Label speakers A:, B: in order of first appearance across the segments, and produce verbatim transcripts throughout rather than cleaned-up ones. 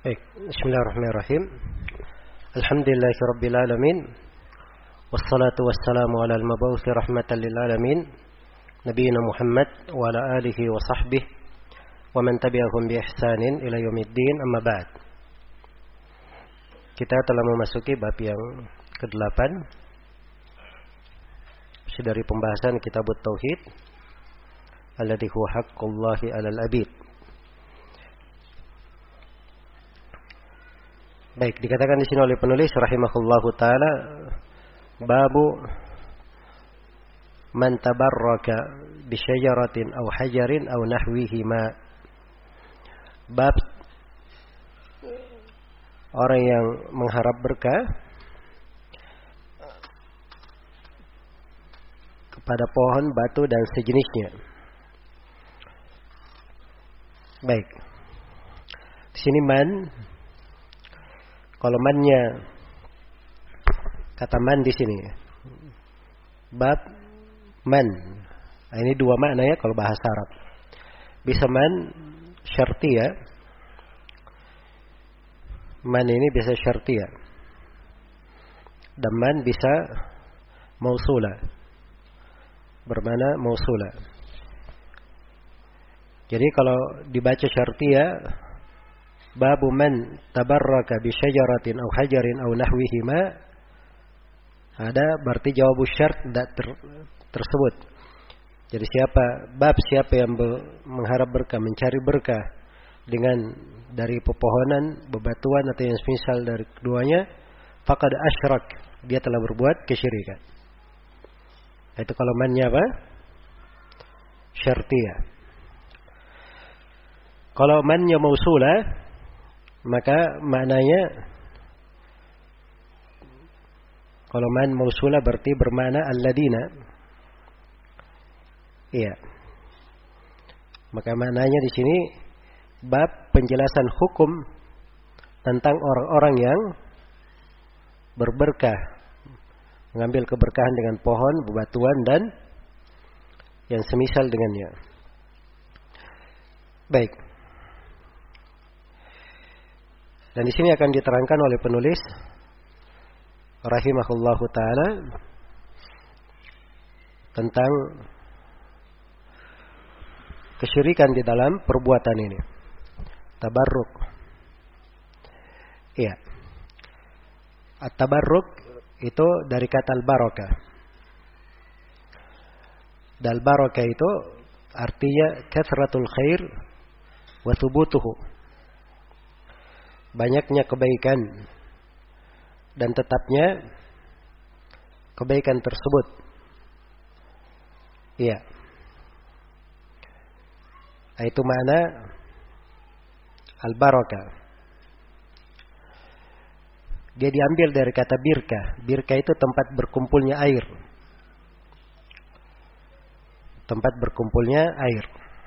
A: Baik, bismillahirrahmanirrahim. Alhamdulillahirabbil alamin. Wassalatu wassalamu ala al-mab'uts rahmatan lil alamin, nabiyina Muhammad wa ala alihi wa sahbihi wa man tabi'ahum bi ihsanin ila yaumiddin, amma ba'd. Kita telah memasuki bab yang kedelapan dari pembahasan Kitabut Tauhid, alladzi huwa haqqullahi 'alal 'abid. Baik, dikatakan di sini oleh penulis rahimahullahu taala, babu man tabarraka bi syajaratin aw hajarin aw nahwihima. Bab orang yang mengharap berkah kepada pohon, batu dan sejenisnya. Baik. Di sini man, kalau mannya, kata man di sini, bab man. Nah, ini dua makna ya kalau bahasa Arab. Bisa man syartiyah. Man ini bisa syartiyah. Dan man bisa mausula. Bermakna mausula. Jadi kalau dibaca syartiyah, babu man tabarraka bi syajaratin aw hajarin aw nahwihima, ada berarti jawabu syart ter, tersebut. Jadi siapa bab siapa yang mengharap berkah, mencari berkah dengan dari pepohonan, bebatuan atau yang semisal dari keduanya, faqad asyrak, dia telah berbuat kesyirikan. Itu kalau mannya apa? Syartiyah. Kalau mannya mausulah, maka maknanya, kalau man mausulah berarti bermakna alladina. Iya. Maka maknanya di sini bab penjelasan hukum tentang orang-orang yang berberkah, mengambil keberkahan dengan pohon, bebatuan dan yang semisal dengannya. Baik. Dan di sini akan diterangkan oleh penulis rahimahullahu taala tentang kesyirikan di dalam perbuatan ini. Tabarruk. Iya. At-tabarruk itu dari kata al-barakah. Dan al-barakah itu artinya kathratul khair wa thubutuhu. Banyaknya kebaikan dan tetapnya kebaikan tersebut. Iya. Itu makna al-barakah. Dia diambil dari kata birkah. Birkah itu tempat berkumpulnya air. Tempat berkumpulnya air.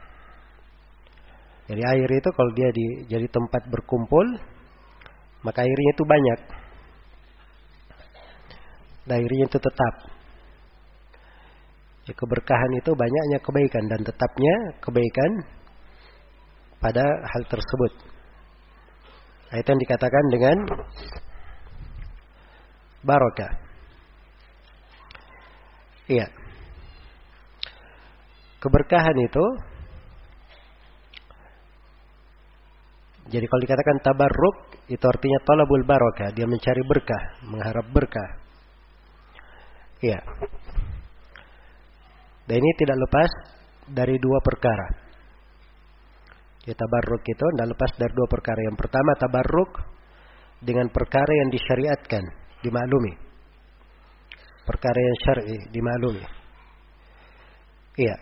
A: Jadi air itu kalau dia di, jadi tempat berkumpul, maka airnya itu banyak. Dan airnya itu tetap. Ya, keberkahan itu banyaknya kebaikan dan tetapnya kebaikan pada hal tersebut. Nah, itu yang dikatakan dengan barakah. Iya. Keberkahan itu, jadi kalau dikatakan tabarruk, itu artinya talabul barakah, dia mencari berkah, mengharap berkah. Iya. Dan ini tidak lepas dari dua perkara. Ya, tabarruk itu tidak lepas dari dua perkara. Yang pertama, tabarruk dengan perkara yang disyariatkan, dimaklumi. Perkara yang syar'i, dimaklumi. Iya.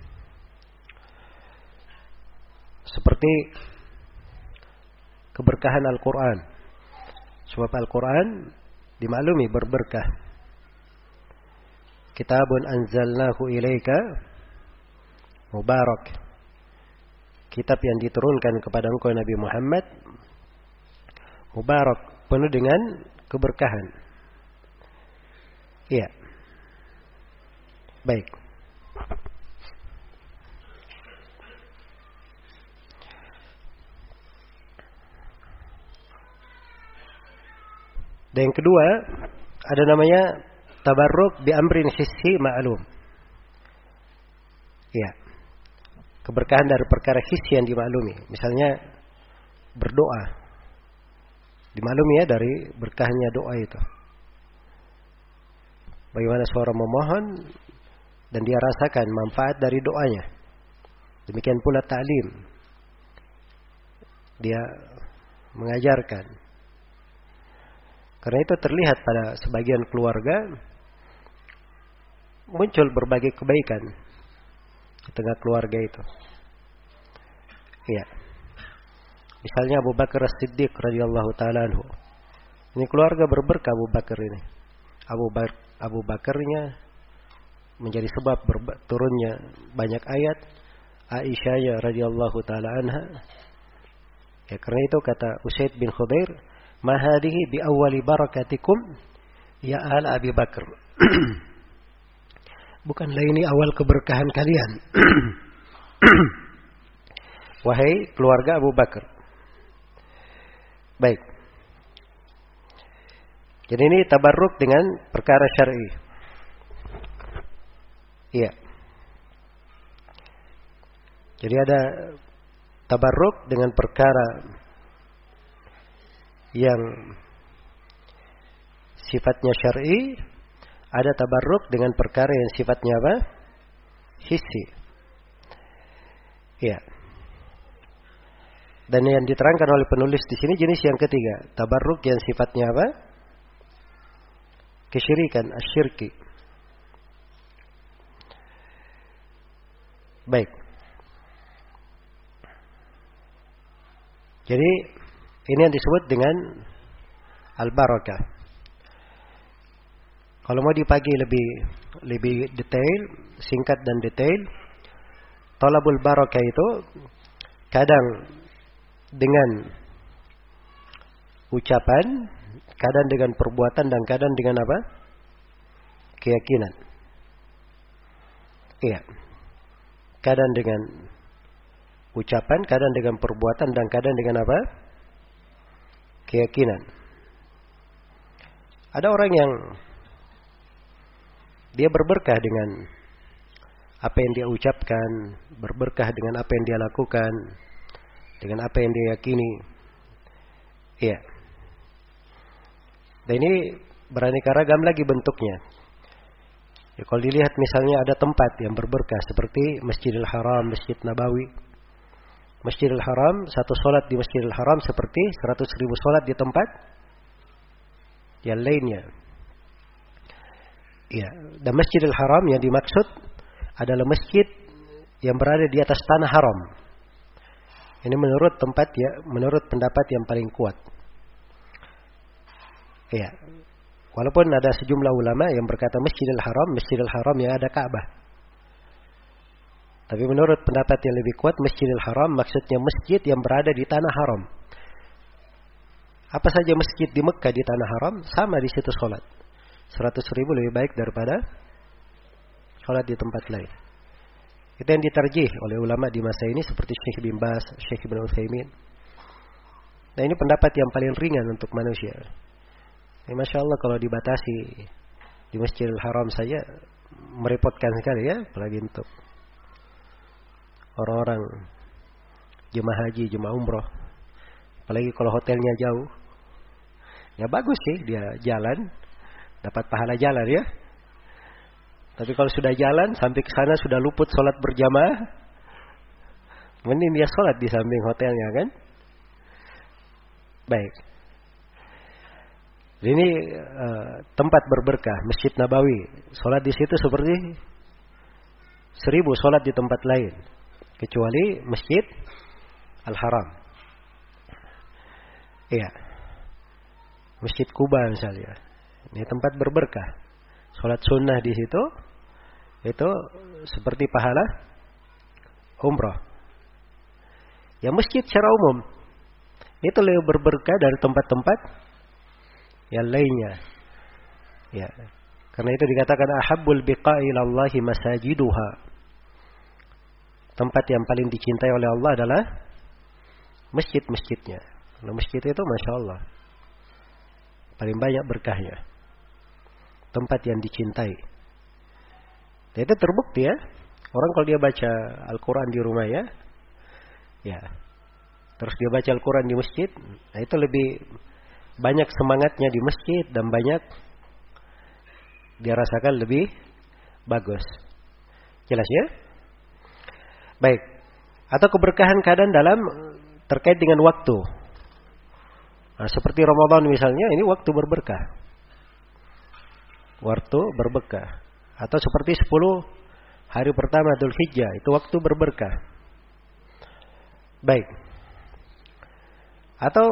A: Seperti keberkahan Al-Quran. Sebab Al-Quran dimaklumi berberkah. Kitabun anzalnahu ilaika mubarak. Kitab yang diturunkan kepada engkau Nabi Muhammad, mubarak, penuh dengan keberkahan. Iya. Baik. Dan yang kedua, ada namanya tabarruk bi amrin hissi ma'lum. Ya. Keberkahan dari perkara hissi yang dimaklumi. Misalnya berdoa. Dimaklumi ya dari berkahnya doa itu. Bagaimana seorang memohon dan dia rasakan manfaat dari doanya. Demikian pula ta'lim. Dia mengajarkan. Karena itu terlihat pada sebagian keluarga muncul berbagai kebaikan di tengah keluarga itu. Iya. Misalnya Abu Bakar As-Siddiq radhiyallahu taala anhu. Ini keluarga berberkah Abu Bakar ini. Abu Bakar Abu Bakarnya menjadi sebab turunnya banyak ayat. Aisyah radhiyallahu taala anha. Ya, karena itu kata Usaid bin Khudair, "Ma hadhihi bi awwali barakatikum ya ala Abi Bakar." Bukanlah ini awal keberkahan kalian. Wahai keluarga Abu Bakar. Baik. Jadi ini tabarruk dengan perkara syar'i. Iya. Jadi ada tabarruk dengan perkara yang sifatnya syar'i, ada tabarruk dengan perkara yang sifatnya apa? Hissi. Iya. Dan yang diterangkan oleh penulis di sini jenis yang ketiga, tabarruk yang sifatnya apa? Kesyirikan, asyirki. Baik. Jadi ini yang disebut dengan al-barakah. Kalau mau dibagi lebih lebih detail, singkat dan detail, talabul barakah itu kadang dengan ucapan, kadang dengan perbuatan, dan kadang dengan apa? Keyakinan. Iya. Kadang dengan ucapan, kadang dengan perbuatan, dan kadang dengan apa? Keyakinan. Ada orang yang dia berberkah dengan apa yang dia ucapkan, berberkah dengan apa yang dia lakukan, dengan apa yang dia yakini. Iya. Dan ini beraneka ragam lagi bentuknya. Ya, kalau dilihat misalnya ada tempat yang berberkah seperti Masjidil Haram, Masjid Nabawi. Masjidil Haram, satu solat di Masjidil Haram seperti seratus ribu solat di tempat yang lainnya. Ya, dan Masjidil Haram yang dimaksud adalah masjid yang berada di atas tanah haram. Ini menurut tempat ya, menurut pendapat yang paling kuat. Ya. Walaupun ada sejumlah ulama yang berkata Masjidil Haram, Masjidil Haram yang ada Ka'bah. Tapi menurut pendapat yang lebih kuat, Masjidil Haram maksudnya masjid yang berada di tanah haram. Apa saja masjid di Mekah di tanah haram, sama di situ sholat. Seratus ribu lebih baik daripada sholat di tempat lain. Itu yang diterjih oleh ulama di masa ini seperti Syekh bin Baz, Syekh Ibn Utsaimin. Nah ini pendapat yang paling ringan untuk manusia. Ya, Masya Allah kalau dibatasi di Masjidil Haram saja merepotkan sekali ya, apalagi untuk orang-orang jemaah haji, jemaah umroh. Apalagi kalau hotelnya jauh. Ya bagus sih dia jalan, dapat pahala jalan ya. Tapi kalau sudah jalan sampai ke sana sudah luput sholat berjamaah, mending dia sholat di samping hotelnya kan. Baik. Ini uh, tempat berberkah, Masjid Nabawi. Sholat di situ seperti seribu sholat di tempat lain, kecuali Masjid Al-Haram. Iya. Masjid Kuba misalnya. Ini tempat berberkah. Sholat sunnah di situ itu seperti pahala umrah. Ya masjid secara umum itu lebih berberkah dari tempat-tempat yang lainnya. Ya. Karena itu dikatakan ahabbul biqa'i ilallahi masajiduha. Tempat yang paling dicintai oleh Allah adalah masjid-masjidnya. Nah, masjid itu Masya Allah paling banyak berkahnya. Tempat yang dicintai. Dan itu terbukti ya. Orang kalau dia baca Al-Quran di rumah ya. Ya. Terus dia baca Al-Quran di masjid. Nah itu lebih banyak semangatnya di masjid. Dan banyak dia rasakan lebih bagus. Jelas ya? Baik. Atau keberkahan keadaan dalam terkait dengan waktu. Nah, seperti Ramadan misalnya, ini waktu berberkah. Waktu berberkah. Atau seperti sepuluh hari pertama Dzul Hijjah, itu waktu berberkah. Baik. Atau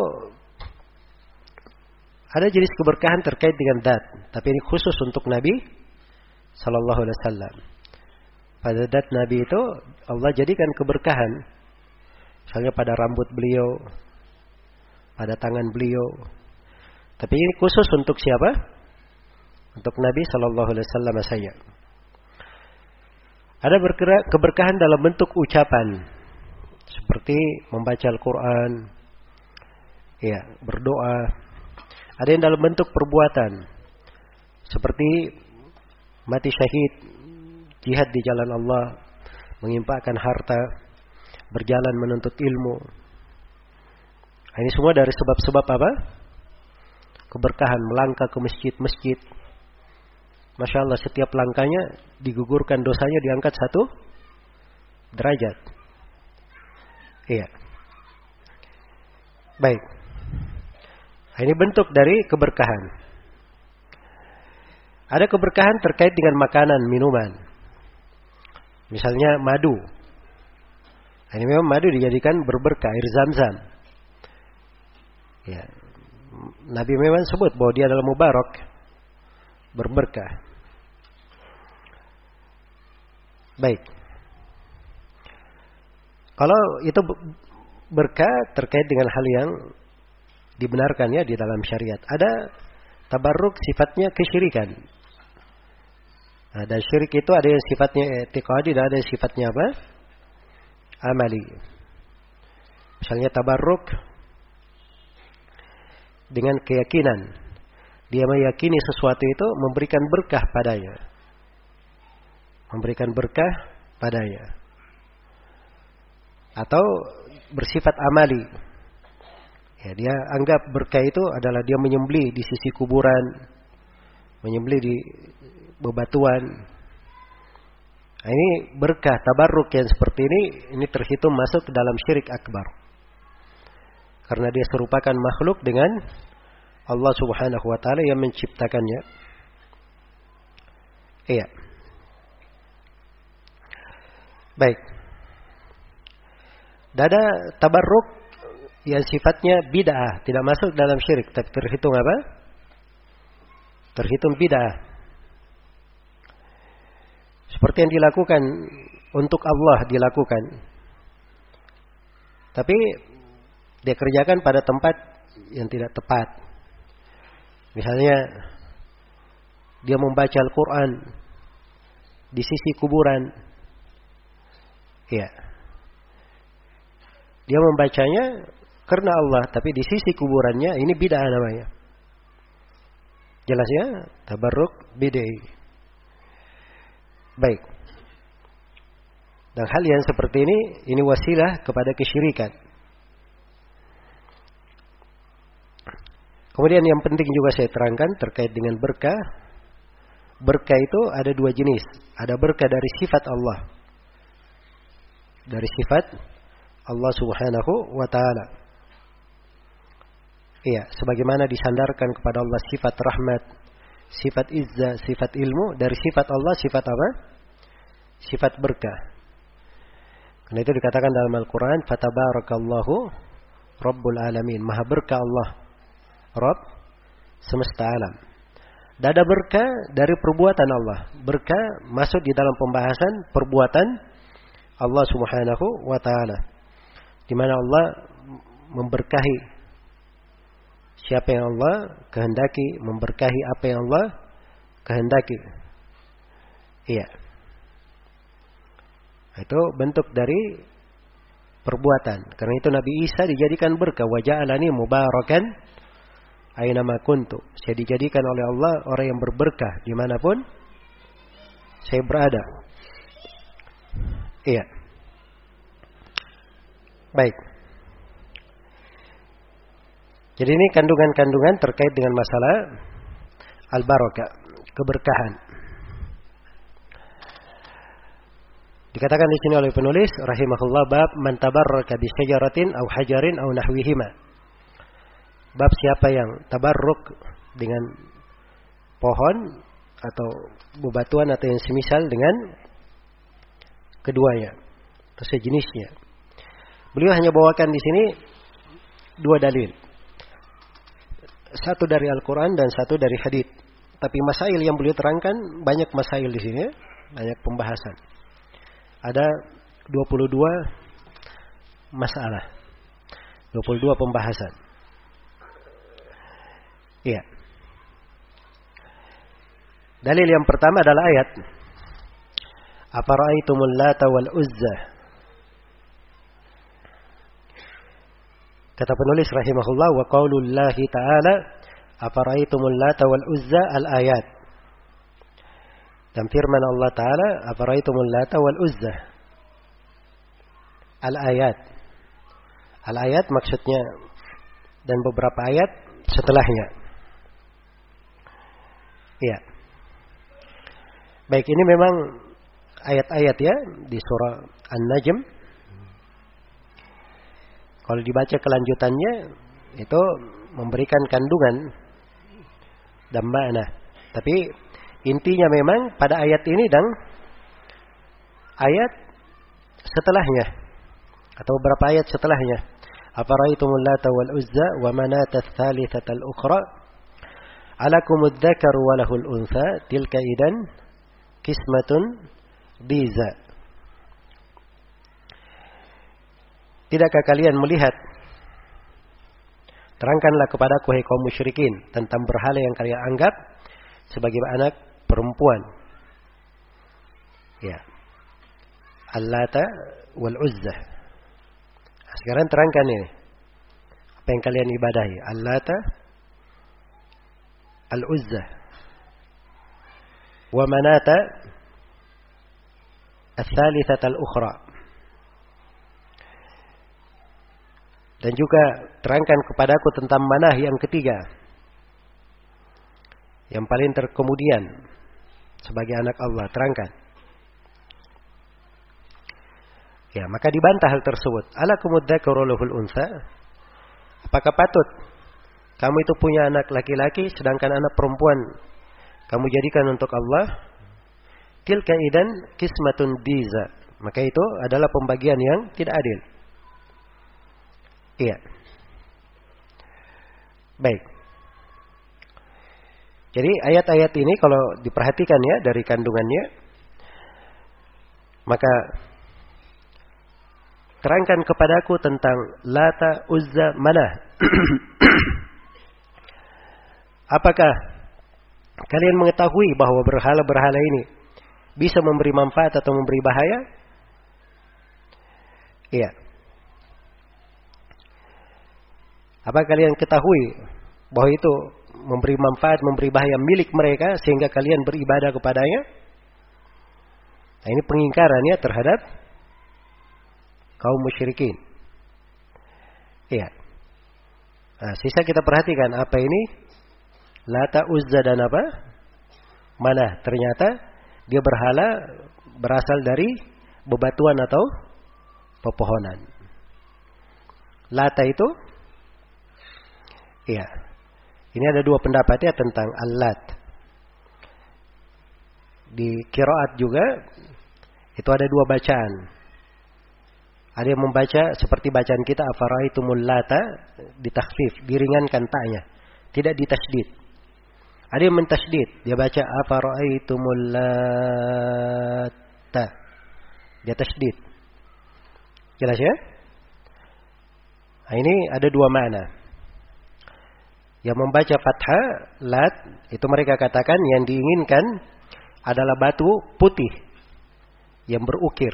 A: ada jenis keberkahan terkait dengan dat, tapi ini khusus untuk Nabi sallallahu alaihi wasallam. Pada dat Nabi itu Allah jadikan keberkahan. Misalnya pada rambut beliau, pada tangan beliau. Tapi ini khusus untuk siapa? Untuk Nabi sallallahu alaihi wasallam saja. Ada keberkahan dalam bentuk ucapan. Seperti membaca Al-Quran. Ya, berdoa. Ada yang dalam bentuk perbuatan. Seperti mati syahid, jihad di jalan Allah, menginfakkan harta, berjalan menuntut ilmu. Ini semua dari sebab-sebab apa? Keberkahan, melangkah ke masjid-masjid. Masya Allah, setiap langkahnya digugurkan dosanya, diangkat satu derajat. Iya. Baik. Ini bentuk dari keberkahan. Ada keberkahan terkait dengan makanan, minuman. Misalnya madu. Ini memang madu dijadikan berberkah, air Zam-Zam. Ya. Nabi memang sebut bahwa dia adalah mubarak, berberkah. Baik. Kalau itu berkah terkait dengan hal yang dibenarkan ya di dalam syariat. Ada tabarruk sifatnya kesyirikan. Nah, dan syirik itu ada yang sifatnya i'tiqadi dan ada yang sifatnya apa? Amali. Misalnya tabarruk dengan keyakinan. Dia meyakini sesuatu itu memberikan berkah padanya. Memberikan berkah padanya. Atau bersifat amali. Ya, dia anggap berkah itu adalah dia menyembelih di sisi kuburan, menyembelih di bebatuan. Nah, ini berkah tabarruk yang seperti ini, ini terhitung masuk ke dalam syirik akbar. Karena dia serupakan makhluk dengan Allah Subhanahu wa taala yang menciptakannya. Iya. Baik. Dan ada tabarruk yang sifatnya bid'ah, tidak masuk dalam syirik, tapi terhitung apa? Terhitung bid'ah. Seperti yang dilakukan untuk Allah dilakukan. Tapi dia kerjakan pada tempat yang tidak tepat. Misalnya dia membaca Al-Quran di sisi kuburan. Ya. Dia membacanya karena Allah, tapi di sisi kuburannya ini bid'ah namanya. Jelas ya? Tabarruk bid'ah. Baik. Dan hal yang seperti ini, ini wasilah kepada kesyirikan. Kemudian yang penting juga saya terangkan terkait dengan berkah. Berkah itu ada dua jenis. Ada berkah dari sifat Allah. Dari sifat Allah Subhanahu wa ta'ala. Iya, sebagaimana disandarkan kepada Allah sifat rahmat, sifat izzah, sifat ilmu. Dari sifat Allah, sifat apa? Sifat berkah. Karena itu dikatakan dalam Al-Quran, fatabarakallahu rabbul alamin. Maha berkah Allah, Rabb semesta alam. Dan ada berkah dari perbuatan Allah. Berkah masuk di dalam pembahasan perbuatan Allah Subhanahu wa ta'ala. Di mana Allah memberkahi siapa yang Allah kehendaki, memberkahi apa yang Allah kehendaki. Iya. Itu bentuk dari perbuatan. Karena itu Nabi Isa dijadikan berkah, wa ja'alani mubarakan Ainama kuntu. Saya dijadikan oleh Allah orang yang berberkah dimanapun saya berada. Iya. Baik. Jadi ini kandungan-kandungan terkait dengan masalah al-barakah, keberkahan. Dikatakan di sini oleh penulis rahimahullah bab man tabarraka bi syajaratin aw hajarin aw nahwihima. Bab siapa yang tabarruk dengan pohon atau bebatuan atau yang semisal dengan keduanya atau sejenisnya. Beliau hanya bawakan di sini dua dalil. Satu dari Al-Qur'an dan satu dari hadits. Tapi masail yang beliau terangkan banyak masail di sini, banyak pembahasan. Ada dua puluh dua masalah. dua puluh dua pembahasan. Iya. Dalil yang pertama adalah ayat Afara'aitumul Lata wal Uzza. Kata penulis rahimahullah wa qaulullahi ta'ala Afara'aitumul Lata wal Uzza al-ayat. Dan firman Allah Ta'ala Afara'aitumul Lata wal Uzza al-ayat. Al-ayat maksudnya dan beberapa ayat setelahnya. Iya. Baik, ini memang ayat-ayat ya di surah An-Najm. Kalau dibaca kelanjutannya itu memberikan kandungan dan makna. Tapi intinya memang pada ayat ini dan ayat setelahnya atau beberapa ayat setelahnya. Afara'aitumul Lata wal Uzza wa manata ats-tsalitsata al-ukhra alakumudz dzakaru wa lahul untha tilka idan qismatun diza. Tidakkah kalian melihat, terangkanlah kepadaku hai kaum musyrikin tentang berhala yang kalian anggap sebagai anak perempuan. Ya. Al-Lata wal Uzza. Nah, sekarang terangkan ini. Apa yang kalian ibadahi? Al-Lata, Al-Uzza. Wa manata ats-tsalitsata al-ukhra. Dan juga terangkan kepadaku tentang Manah yang ketiga, yang paling terkemudian sebagai anak Allah. Terangkan. Ya, maka dibantah hal tersebut. Alakumudz dzakaru wa lahul untha. Apakah patut kamu itu punya anak laki-laki sedangkan anak perempuan kamu jadikan untuk Allah? Tilka idan qismatun diza. Maka itu adalah pembagian yang tidak adil. Iya. Baik. Jadi ayat-ayat ini kalau diperhatikan ya dari kandungannya, maka terangkan kepadaku tentang Lata, Uzza, Manah. Apakah kalian mengetahui bahwa berhala-berhala ini bisa memberi manfaat atau memberi bahaya? Iya. Apa kalian ketahui bahwa itu memberi manfaat, memberi bahaya milik mereka sehingga kalian beribadah kepadanya? Nah, ini pengingkarannya terhadap kaum musyrikin. Iya. Nah, sisa kita perhatikan apa ini? Lata, Uzza dan apa? Manah. Ternyata dia berhala berasal dari bebatuan atau pepohonan. Lata itu, iya. Ini ada dua pendapat ya tentang Al-Lat. Di qiraat juga itu ada dua bacaan. Ada yang membaca seperti bacaan kita afara'aitumul Lata ditakhfif, diringankan ta'nya, tidak ditasydid. Ada yang mentasydid, dia baca afara'aitumul Lata, dia tasydid. Jelas ya? Nah, ini ada dua makna. Yang membaca fathah lat itu mereka katakan yang diinginkan adalah batu putih yang berukir.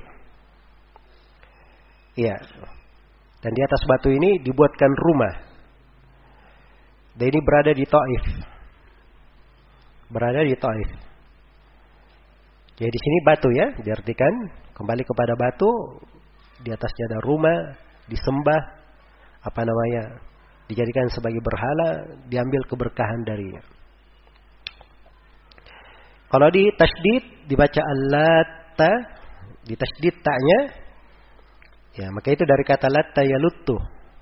A: Iya. Dan di atas batu ini dibuatkan rumah. Dan ini berada di Taif. Berada di Taif. Jadi di sini batu ya, diartikan kembali kepada batu, di atasnya ada rumah, disembah, apa namanya, dijadikan sebagai berhala, diambil keberkahan darinya. Kalau di tasydid dibaca al-latta, di tasydid ta'nya, ya maka itu dari kata latta yaluttu.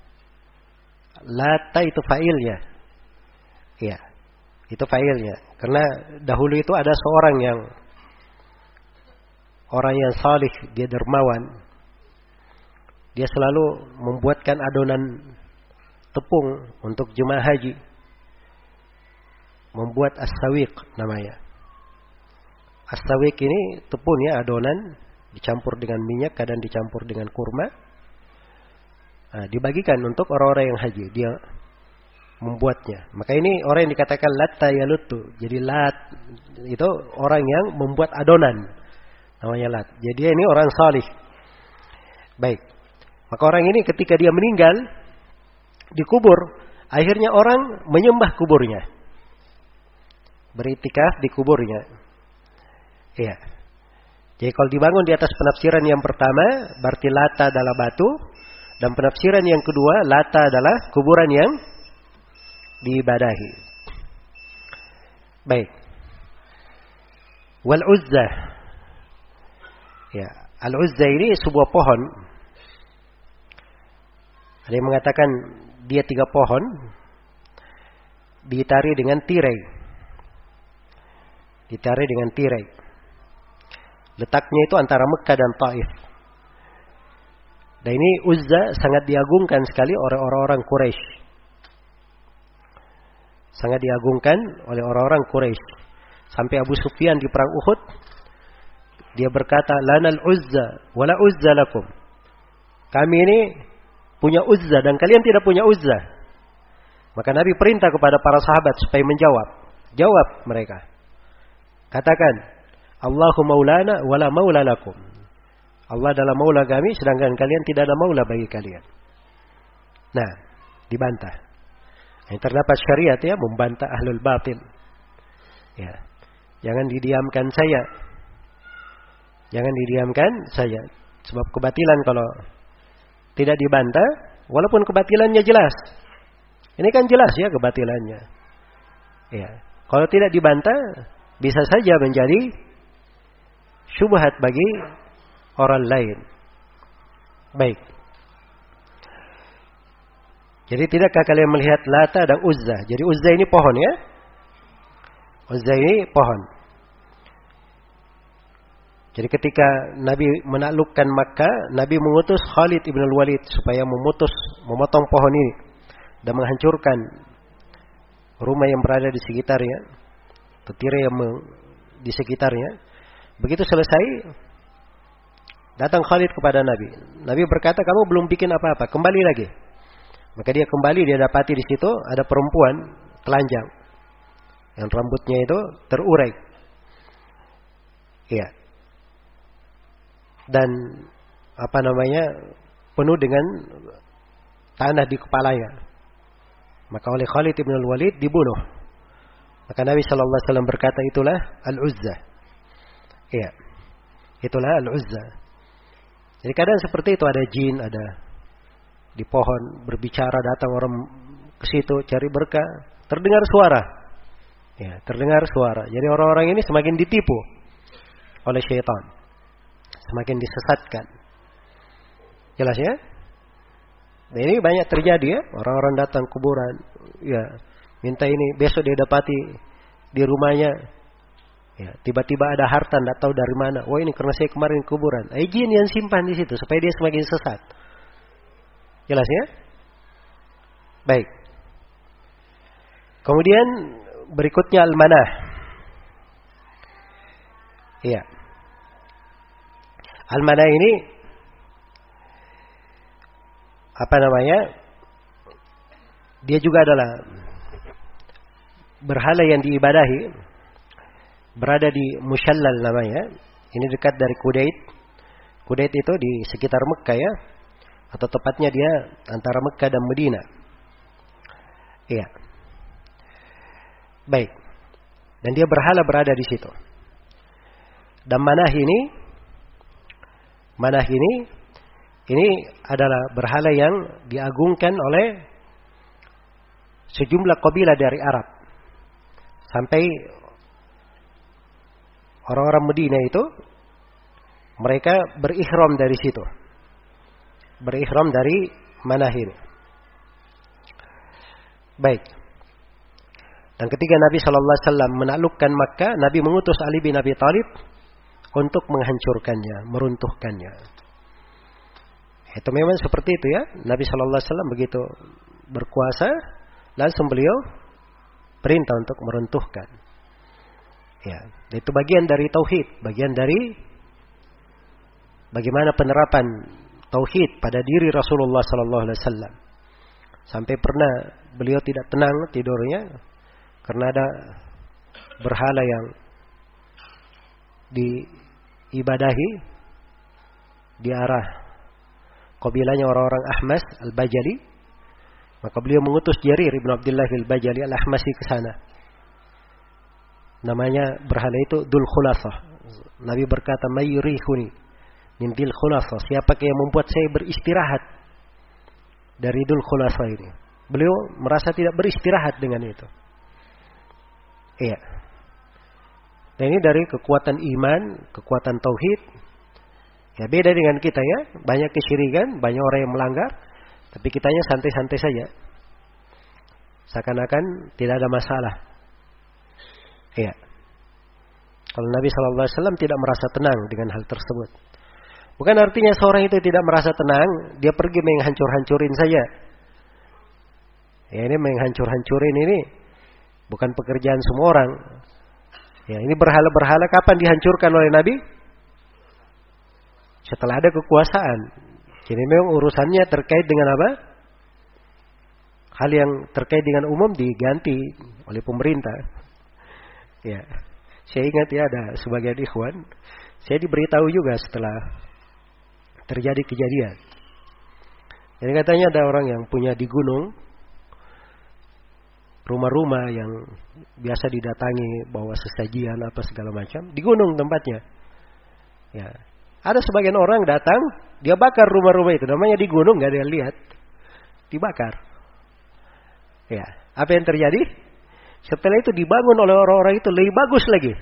A: Latta itu fa'ilnya. Ya, itu fa'ilnya. Karena dahulu itu ada seorang yang orang yang salih, dia dermawan. Dia selalu membuatkan adonan tepung untuk jemaah haji. Membuat as-sawiq namanya. As-sawiq ini tepung ya, adonan dicampur dengan minyak, kadang dicampur dengan kurma. Nah, dibagikan untuk orang-orang yang haji. Dia membuatnya. Maka ini orang yang dikatakan latta yaluttu. Jadi lat itu orang yang membuat adonan. Namanya lat. Jadi dia ini orang salih. Baik. Maka orang ini ketika dia meninggal dikubur, akhirnya orang menyembah kuburnya. Beritikaf di kuburnya. Iya. Jadi kalau dibangun di atas penafsiran yang pertama, berarti Lata adalah batu. Dan penafsiran yang kedua, Lata adalah kuburan yang diibadahi. Baik. Wal Uzza. Ya, Al Uzza ini sebuah pohon. Ada yang mengatakan dia tiga pohon ditari dengan tirai. Ditari dengan tirai. Letaknya itu antara Mekah dan Taif. Dan ini Uzza sangat diagungkan sekali oleh orang-orang Quraisy. Sangat diagungkan oleh orang-orang Quraisy. Sampai Abu Sufyan di perang Uhud, dia berkata, "Lanal Uzza, wala Uzza lakum." Kami ini punya Uzza dan kalian tidak punya Uzza. Maka Nabi perintah kepada para sahabat supaya menjawab. Jawab mereka. Katakan, Allahu maulana wala maula lakum. Allah adalah maula kami, sedangkan kalian tidak ada maula bagi kalian. Nah, dibantah. Yang terdapat syariat ya, membantah ahlul batil. Ya. Jangan didiamkan saya. Jangan didiamkan saya. Sebab kebatilan kalau tidak dibantah, walaupun kebatilannya jelas. Ini kan jelas ya kebatilannya. Ya. Kalau tidak dibantah, bisa saja menjadi syubhat bagi orang lain. Baik. Jadi tidakkah kalian melihat Lata dan Uzza? Jadi Uzza ini pohon ya. Uzza ini pohon. Jadi ketika Nabi menaklukkan Makkah, Nabi mengutus Khalid ibn al-Walid supaya memutus, memotong pohon ini dan menghancurkan rumah yang berada di sekitarnya, tirai yang di sekitarnya. Begitu selesai, datang Khalid kepada Nabi. Nabi berkata, kamu belum bikin apa-apa, kembali lagi. Maka dia kembali, dia dapati di situ ada perempuan telanjang yang rambutnya itu terurai. Iya. Dan apa namanya, penuh dengan tanah di kepalanya. Maka oleh Khalid ibn al-Walid dibunuh. Maka Nabi shallallahu alaihi wasallam berkata, itulah Al-Uzza. Iya. Itulah Al-Uzza. Jadi kadang seperti itu, ada jin, ada di pohon berbicara, datang orang ke situ cari berkah, terdengar suara. Ya, terdengar suara. Jadi orang-orang ini semakin ditipu oleh syaitan. Semakin disesatkan. Jelas ya? Nah, ini banyak terjadi ya, orang-orang datang kuburan, ya, minta ini, besok dia dapati di rumahnya, ya, tiba-tiba ada harta, tidak tahu dari mana. Wah, ini karena saya kemarin kuburan. Eh, jin yang simpan di situ supaya dia semakin sesat. Jelas ya? Baik. Kemudian berikutnya al-manah. Iya. Al-manah ini apa namanya? Dia juga adalah berhala yang diibadahi, berada di Mushallal namanya. Ini dekat dari Qudait. Qudait itu di sekitar Mekah ya, atau tepatnya dia antara Mekah dan Madinah. Iya. Baik. Dan dia berhala berada di situ. Dan manah ini, manah ini, ini adalah berhala yang diagungkan oleh sejumlah kabilah dari Arab. Sampai orang-orang Madinah itu, mereka berihram dari situ. Berihram dari manah ini. Baik. Dan ketika Nabi shallallahu alaihi wasallam menaklukkan Makkah, Nabi mengutus Ali bin Abi Thalib untuk menghancurkannya, meruntuhkannya. Itu memang seperti itu ya. Nabi shallallahu alaihi wasallam begitu berkuasa, langsung beliau perintah untuk meruntuhkan. Ya, itu bagian dari tauhid, bagian dari bagaimana penerapan tauhid pada diri Rasulullah shallallahu alaihi wasallam. Sampai pernah beliau tidak tenang tidurnya karena ada berhala yang diibadahi di arah kabilahnya orang-orang Ahmas Al-Bajali. Maka beliau mengutus Jarir ibn Abdullah Al-Bajali Al-Ahmasi ke sana. Namanya berhala itu Dzul Khulasah. Nabi berkata, "Mayyurihuni min Dzul Khulasah." Siapa yang membuat saya beristirahat dari Dzul Khulasah ini? Beliau merasa tidak beristirahat dengan itu. Iya. Dan ini dari kekuatan iman, kekuatan tauhid. Ya beda dengan kita ya. Banyak kesyirikan, banyak orang yang melanggar. Tapi kitanya santai-santai saja. Seakan-akan tidak ada masalah. Iya. Kalau Nabi shallallahu alaihi wasallam tidak merasa tenang dengan hal tersebut. Bukan artinya seorang itu tidak merasa tenang, dia pergi menghancur-hancurin saja. Ya ini menghancur-hancurin ini bukan pekerjaan semua orang. Ya ini berhala-berhala kapan dihancurkan oleh Nabi? Setelah ada kekuasaan. Jadi memang urusannya terkait dengan apa? Hal yang terkait dengan umum diganti oleh pemerintah. Ya, saya ingat ya ada sebagian ikhwan, saya diberitahu juga setelah terjadi kejadian. Jadi katanya ada orang yang punya di gunung rumah-rumah yang biasa didatangi bawa sesajian apa segala macam di gunung tempatnya. Ya, ada sebagian orang datang dia bakar rumah-rumah itu, namanya di gunung nggak ada yang lihat, dibakar. Ya, apa yang terjadi? Setelah itu dibangun oleh orang-orang itu lebih bagus lagi.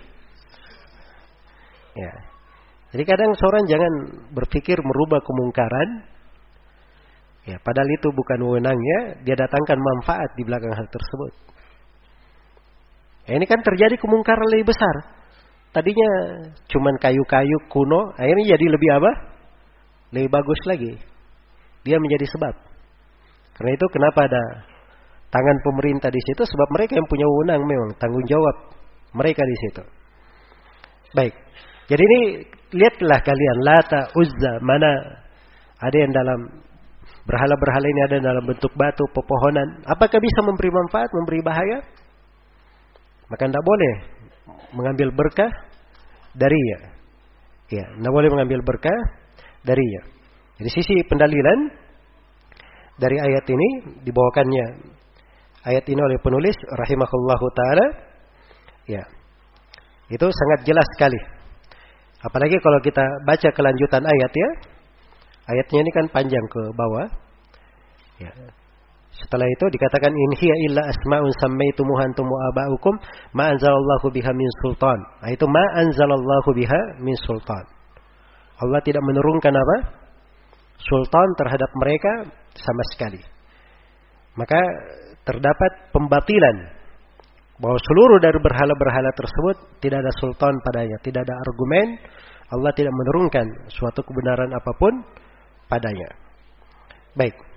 A: Ya. Jadi kadang seorang jangan berpikir merubah kemungkaran. Ya, padahal itu bukan wewenangnya, dia datangkan manfaat di belakang hal tersebut. Ya, ini kan terjadi kemungkaran lebih besar. Tadinya cuman kayu-kayu kuno, akhirnya jadi lebih apa? Lebih bagus lagi. Dia menjadi sebab. Karena itu kenapa ada tangan pemerintah di situ, sebab mereka yang punya wewenang memang tanggung jawab mereka di situ. Baik. Jadi ini lihatlah kalian Lata, Uzza, mana ada yang dalam berhala-berhala ini ada dalam bentuk batu, pepohonan. Apakah bisa memberi manfaat, memberi bahaya? Maka tidak boleh mengambil berkah darinya. Ya, tidak boleh mengambil berkah darinya. Jadi sisi pendalilan dari ayat ini dibawakannya ayat ini oleh penulis rahimahullahu taala. Ya. Itu sangat jelas sekali. Apalagi kalau kita baca kelanjutan ayat ya. Ayatnya ini kan panjang ke bawah. Ya. Setelah itu dikatakan in hiya illa asma'un sammaitumuha antum wa aba'ukum ma anzalallahu biha min sultan. Nah, itu ma anzalallahu biha min sultan. Allah tidak menurunkan apa? Sultan terhadap mereka sama sekali. Maka terdapat pembatilan bahwa seluruh dari berhala-berhala tersebut tidak ada sultan padanya, tidak ada argumen, Allah tidak menurunkan suatu kebenaran apapun padanya. Baik.